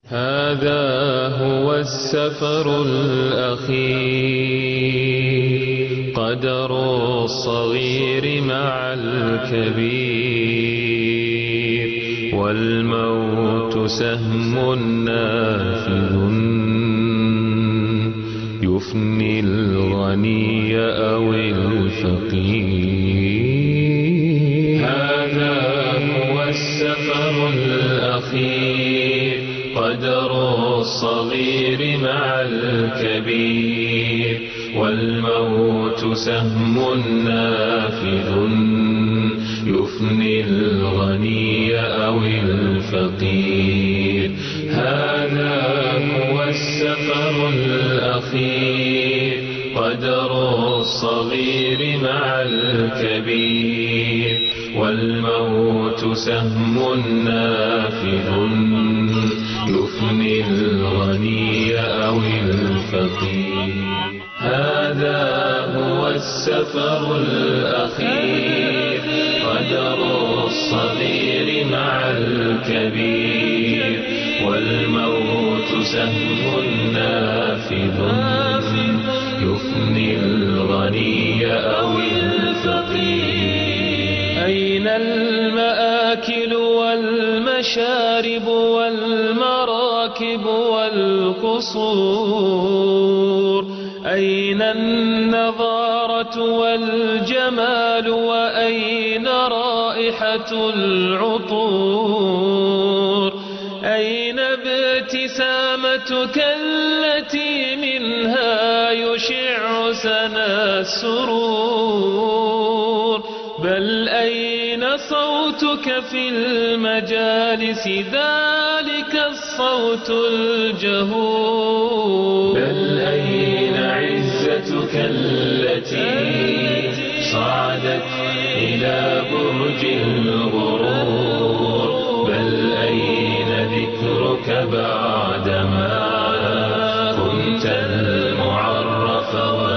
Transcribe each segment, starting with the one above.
هذا هو السفر الأخير، قدر الصغير مع الكبير، والموت سهم نافذ يفني الغني أو الفقير. هذا هو السفر الأخير، قدر الصغير مع الكبير، والموت سهم نافذ يفني الغني أو الفقير. هذا هو السفر الأخير، قدر الصغير مع الكبير، والموت سهم نافذ يفني الغني أو الفقير. هذا هو السفر الأخير، قدر الصغير مع الكبير، والموت سهم نافذ يفني الغني أو الفقير. أين المآكل والمشارب والمراكب والقصور؟ أين النظارة والجمال؟ وأين رائحة العطور؟ أين ابتسامتك التي منها يشع سنا السرور؟ بل أين صوتك في المجالس، ذلك الصوت الجهور؟ بل أين عزتك التي صعدت إلى برج الغرور؟ بل أين ذكرك بعدما كنت المعرف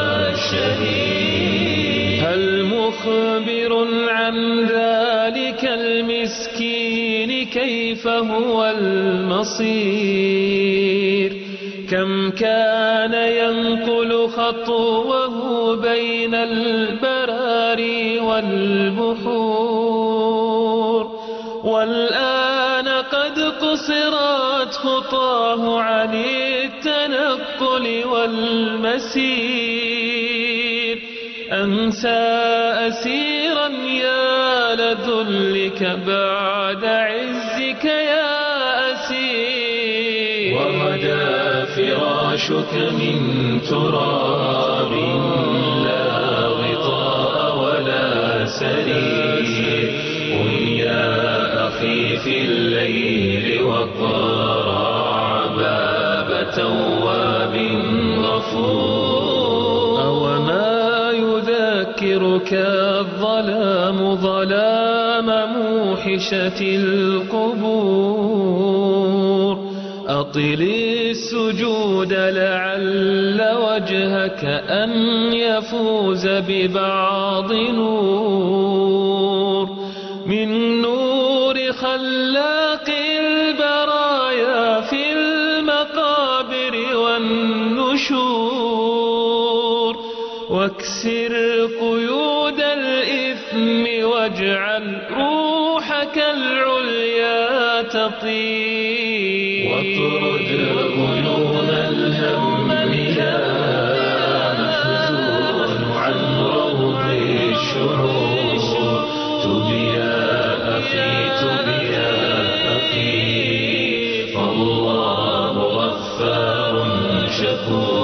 والشهيد؟ هل مخبر عن ذلك المسكين كيف هو المصير؟ كم كان ينقل خطوه بين البراري والبحور، والآن قد قصرت خطاه عن التنقل والمسير. أنسى أسيرا يا لذلك بعد عزك يا أسير، وغدا فراشك من تراب لا غطاء ولا سرير. قم يا أخي في الليل واقرع باب تواب غفور. أوما يذكرك الظلام ظلام موحشة القبور؟ أطل السجود لعل وجهك أن يفوز ببعض نور، من نور خلاق البرايا في المقابر والنشور. واكسر قيود الإثم واجعل روحك العليا تطير، واطرد غيوم الهم يا محزون عن روض الشعور. تب يا أخي تب يا أخي، فالله غفار شكور.